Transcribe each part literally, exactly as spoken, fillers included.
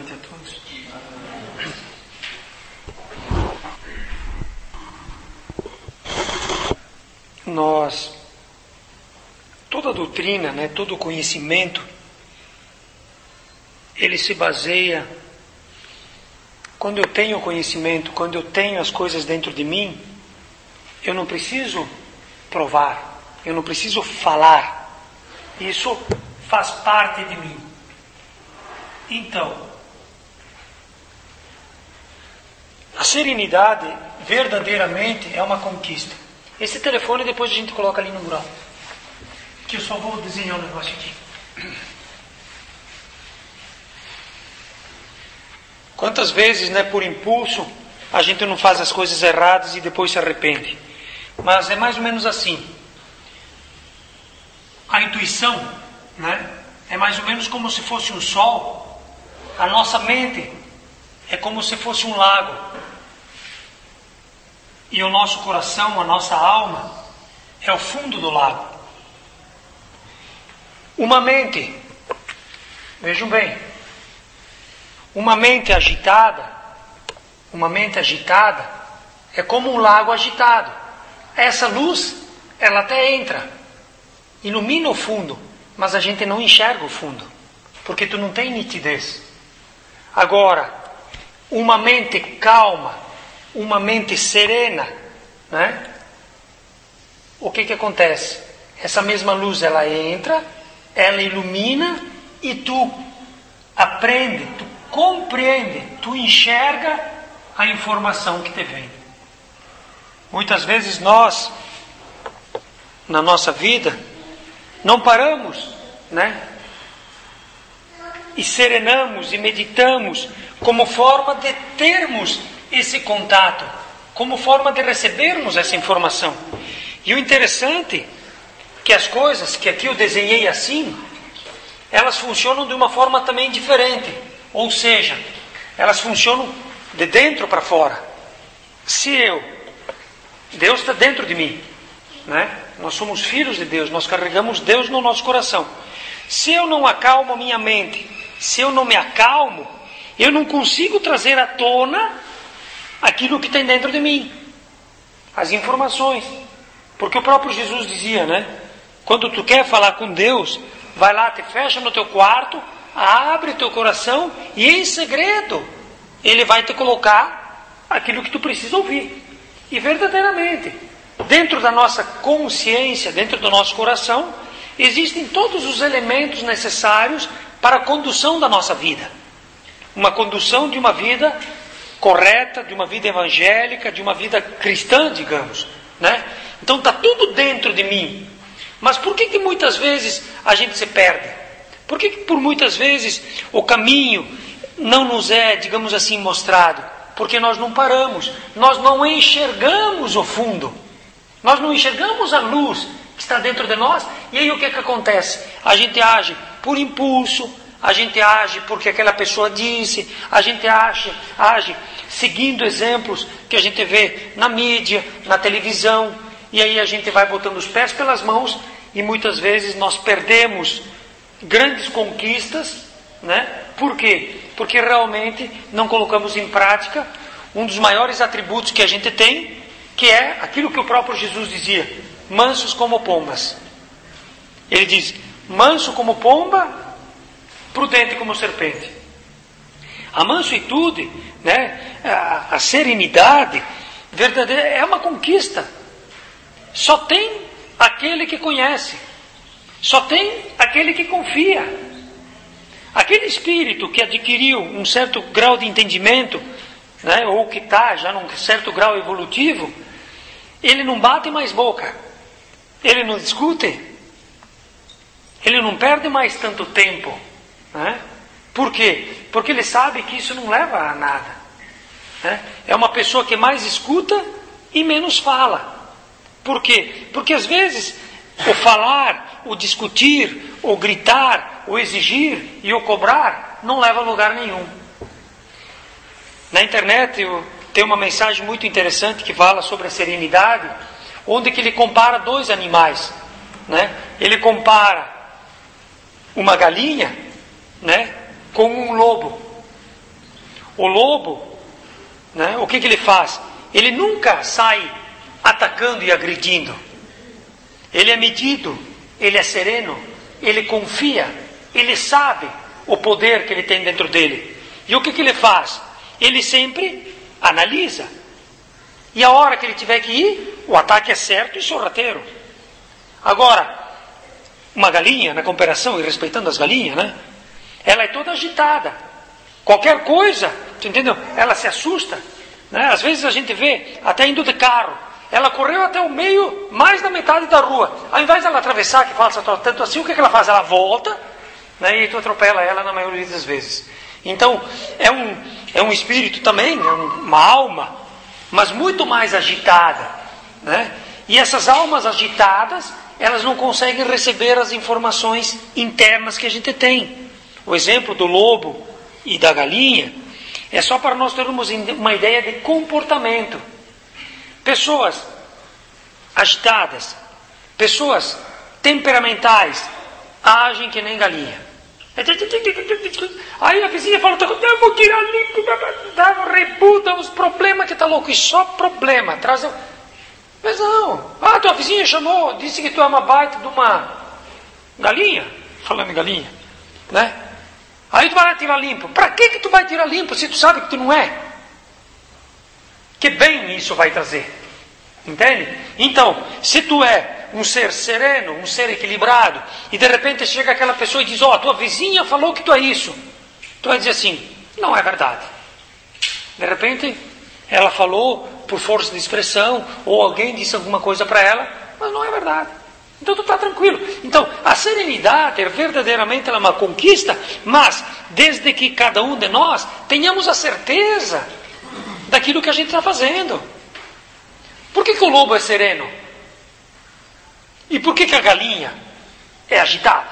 noite a todos. Nós, toda doutrina, né, todo conhecimento, ele se baseia, quando eu tenho conhecimento, quando eu tenho as coisas dentro de mim, eu não preciso provar, eu não preciso falar, isso faz parte de mim. Então, a serenidade verdadeiramente é uma conquista. Esse telefone depois a gente coloca ali no mural, que eu só vou desenhar um negócio aqui. Quantas vezes, né, por impulso, a gente não faz as coisas erradas e depois se arrepende. Mas é mais ou menos assim. A intuição, né, é mais ou menos como se fosse um sol. A nossa mente é como se fosse um lago. E o nosso coração, a nossa alma, é o fundo do lago. Uma mente, vejam bem, uma mente agitada, uma mente agitada é como um lago agitado. Essa luz, ela até entra, ilumina o fundo, mas a gente não enxerga o fundo, porque tu não tem nitidez. Agora, uma mente calma, uma mente serena, né? O que que acontece? Essa mesma luz, ela entra, ela ilumina e tu aprende, tu compreende, tu enxerga a informação que te vem. Muitas vezes nós, na nossa vida, não paramos, né? E serenamos e meditamos como forma de termos esse contato, como forma de recebermos essa informação. E o interessante é que as coisas que aqui eu desenhei assim, elas funcionam de uma forma também diferente. Ou seja, elas funcionam de dentro para fora. Se eu, Deus está dentro de mim, né? Nós somos filhos de Deus, nós carregamos Deus no nosso coração. Se eu não acalmo a minha mente, se eu não me acalmo, eu não consigo trazer à tona aquilo que tem dentro de mim, as informações. Porque o próprio Jesus dizia, né? Quando tu quer falar com Deus, vai lá, te fecha no teu quarto, abre teu coração e em segredo Ele vai te colocar aquilo que tu precisa ouvir. E verdadeiramente, dentro da nossa consciência, dentro do nosso coração, existem todos os elementos necessários para a condução da nossa vida. Uma condução de uma vida correta, de uma vida evangélica, de uma vida cristã, digamos, né? Então está tudo dentro de mim. Mas por que que muitas vezes a gente se perde? Por que que por muitas vezes o caminho não nos é, digamos assim, mostrado? Porque nós não paramos, nós não enxergamos o fundo, nós não enxergamos a luz que está dentro de nós. E aí o que que acontece? A gente age por impulso, a gente age porque aquela pessoa disse, a gente age, age seguindo exemplos que a gente vê na mídia, na televisão, e aí a gente vai botando os pés pelas mãos e muitas vezes nós perdemos grandes conquistas, né? Por quê? Porque realmente não colocamos em prática um dos maiores atributos que a gente tem, que é aquilo que o próprio Jesus dizia: mansos como pombas. Ele diz: manso como pomba, prudente como serpente. A mansuetude, né, a, a serenidade verdadeira é uma conquista. Só tem aquele que conhece, só tem aquele que confia. Aquele espírito que adquiriu um certo grau de entendimento, né, ou que está já num certo grau evolutivo, ele não bate mais boca, ele não discute, ele não perde mais tanto tempo, né? Por quê? Porque ele sabe que isso não leva a nada, né? É uma pessoa que mais escuta e menos fala. Por quê? Porque às vezes o falar, o discutir, o gritar, o exigir e o cobrar não leva a lugar nenhum. Na internet eu tenho uma mensagem muito interessante que fala sobre a serenidade, onde que ele compara dois animais, né? Ele compara uma galinha, né, com um lobo. O lobo, né, o que, que ele faz? Ele nunca sai atacando e agredindo. Ele é medido, ele é sereno, ele confia, ele sabe o poder que ele tem dentro dele. E o que, que ele faz? Ele sempre analisa. E a hora que ele tiver que ir, o ataque é certo e sorrateiro. Agora, uma galinha, na comparação, e respeitando as galinhas, né? Ela é toda agitada. Qualquer coisa, tu entendeu? Ela se assusta. Né? Às vezes a gente vê, até indo de carro, ela correu até o meio, mais da metade da rua. Ao invés de ela atravessar, que faça tanto assim, o que, que ela faz? Ela volta, né? E tu atropela ela na maioria das vezes. Então, é um, é um espírito também, é uma alma, mas muito mais agitada. Né? E essas almas agitadas, elas não conseguem receber as informações internas que a gente tem. O exemplo do lobo e da galinha é só para nós termos uma ideia de comportamento. Pessoas agitadas, pessoas temperamentais, agem que nem galinha. Aí a vizinha fala, eu vou tirar limpo, rebuta os problemas que está louco, e só problema, traz... Mas não, ah, tua vizinha chamou, disse que tu é uma baita de uma galinha, falando em galinha, né? Aí tu vai lá tirar limpo. Para que que tu vai tirar limpo se tu sabe que tu não é? Que bem isso vai trazer, entende? Então, se tu é um ser sereno, um ser equilibrado, e de repente chega aquela pessoa e diz, ó, oh, tua vizinha falou que tu é isso, tu vai dizer assim, não é verdade. De repente, ela falou por força de expressão, ou alguém disse alguma coisa para ela, mas não é verdade. Então tu está tranquilo. Então, a serenidade, verdadeiramente, ela é uma conquista, mas desde que cada um de nós tenhamos a certeza daquilo que a gente está fazendo. Por que que o lobo é sereno? E por que que a galinha é agitada?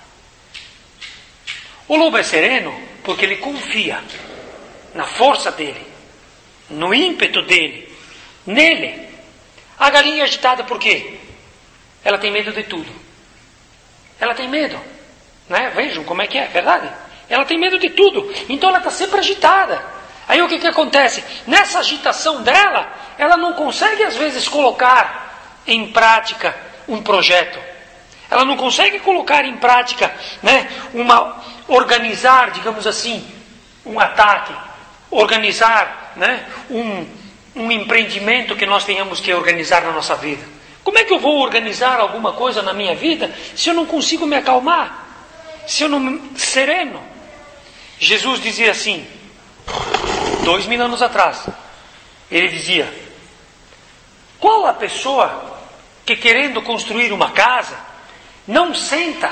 O lobo é sereno porque ele confia na força dele, no ímpeto dele, nele. A galinha é agitada por quê? Ela tem medo de tudo. Ela tem medo. Né? Vejam como é que é, verdade? Ela tem medo de tudo. Então ela está sempre agitada. Aí o que, que acontece? Nessa agitação dela, ela não consegue às vezes colocar em prática um projeto. Ela não consegue colocar em prática, né, uma, organizar, digamos assim, um ataque. Organizar, né, um, um empreendimento que nós tenhamos que organizar na nossa vida. Como é que eu vou organizar alguma coisa na minha vida se eu não consigo me acalmar? Se eu não me sereno? Jesus dizia assim, dois mil anos atrás, ele dizia, qual a pessoa que querendo construir uma casa, não senta,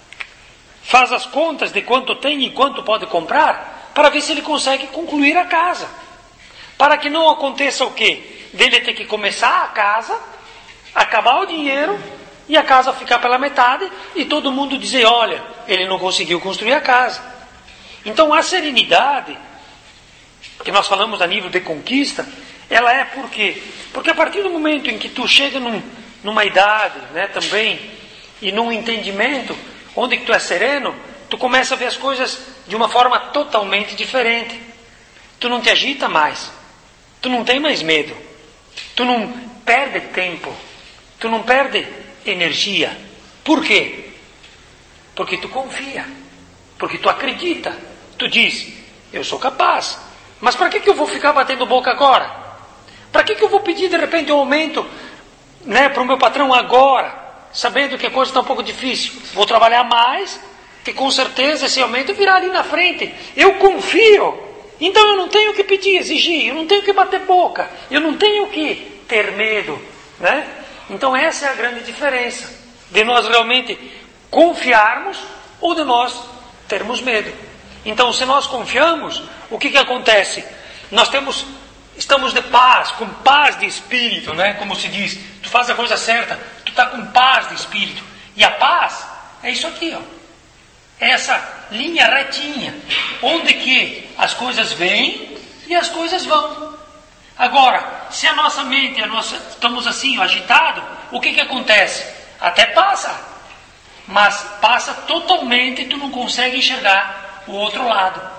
faz as contas de quanto tem e quanto pode comprar, para ver se ele consegue concluir a casa? Para que não aconteça o quê? Dele ter que começar a casa, acabar o dinheiro e a casa ficar pela metade e todo mundo dizer, olha, ele não conseguiu construir a casa. Então a serenidade, que nós falamos a nível de conquista, ela é por quê? Porque a partir do momento em que tu chega num, numa idade, né, também, e num entendimento, onde que tu é sereno, tu começa a ver as coisas de uma forma totalmente diferente. Tu não te agita mais, tu não tem mais medo, tu não perde tempo, tu não perde energia. Por quê? Porque tu confia, porque tu acredita, tu diz, eu sou capaz. Mas para que que eu vou ficar batendo boca agora? Para que que eu vou pedir de repente um aumento, né, para o meu patrão agora, sabendo que a coisa está um pouco difícil? Vou trabalhar mais, que com certeza esse aumento virá ali na frente. Eu confio, então eu não tenho que pedir, exigir, eu não tenho que bater boca, eu não tenho que ter medo, né? Então essa é a grande diferença, de nós realmente confiarmos ou de nós termos medo. Então se nós confiamos, o que que acontece? Nós temos, estamos de paz, com paz de espírito, né? Como se diz, tu faz a coisa certa, tu está com paz de espírito. E a paz é isso aqui, ó. É essa linha retinha, onde que as coisas vêm e as coisas vão. Agora, se a nossa mente, a nossa, estamos assim, agitados, o que que acontece? Até passa, mas passa totalmente e tu não consegue enxergar o outro lado.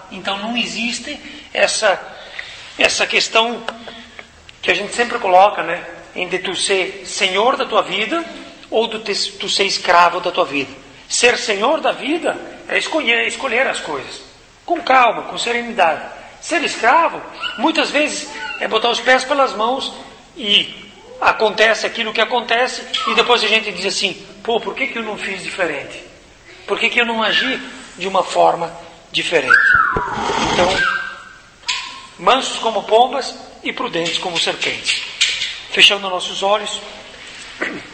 Então não existe essa, essa questão que a gente sempre coloca, né? Em de tu ser senhor da tua vida ou de tu, tu ser escravo da tua vida. Ser senhor da vida é escolher, escolher as coisas com calma, com serenidade. Ser escravo, muitas vezes, é botar os pés pelas mãos e acontece aquilo que acontece e depois a gente diz assim, pô, por que, que eu não fiz diferente? Por que, que eu não agi de uma forma diferente? Então, mansos como pombas e prudentes como serpentes. Fechando nossos olhos.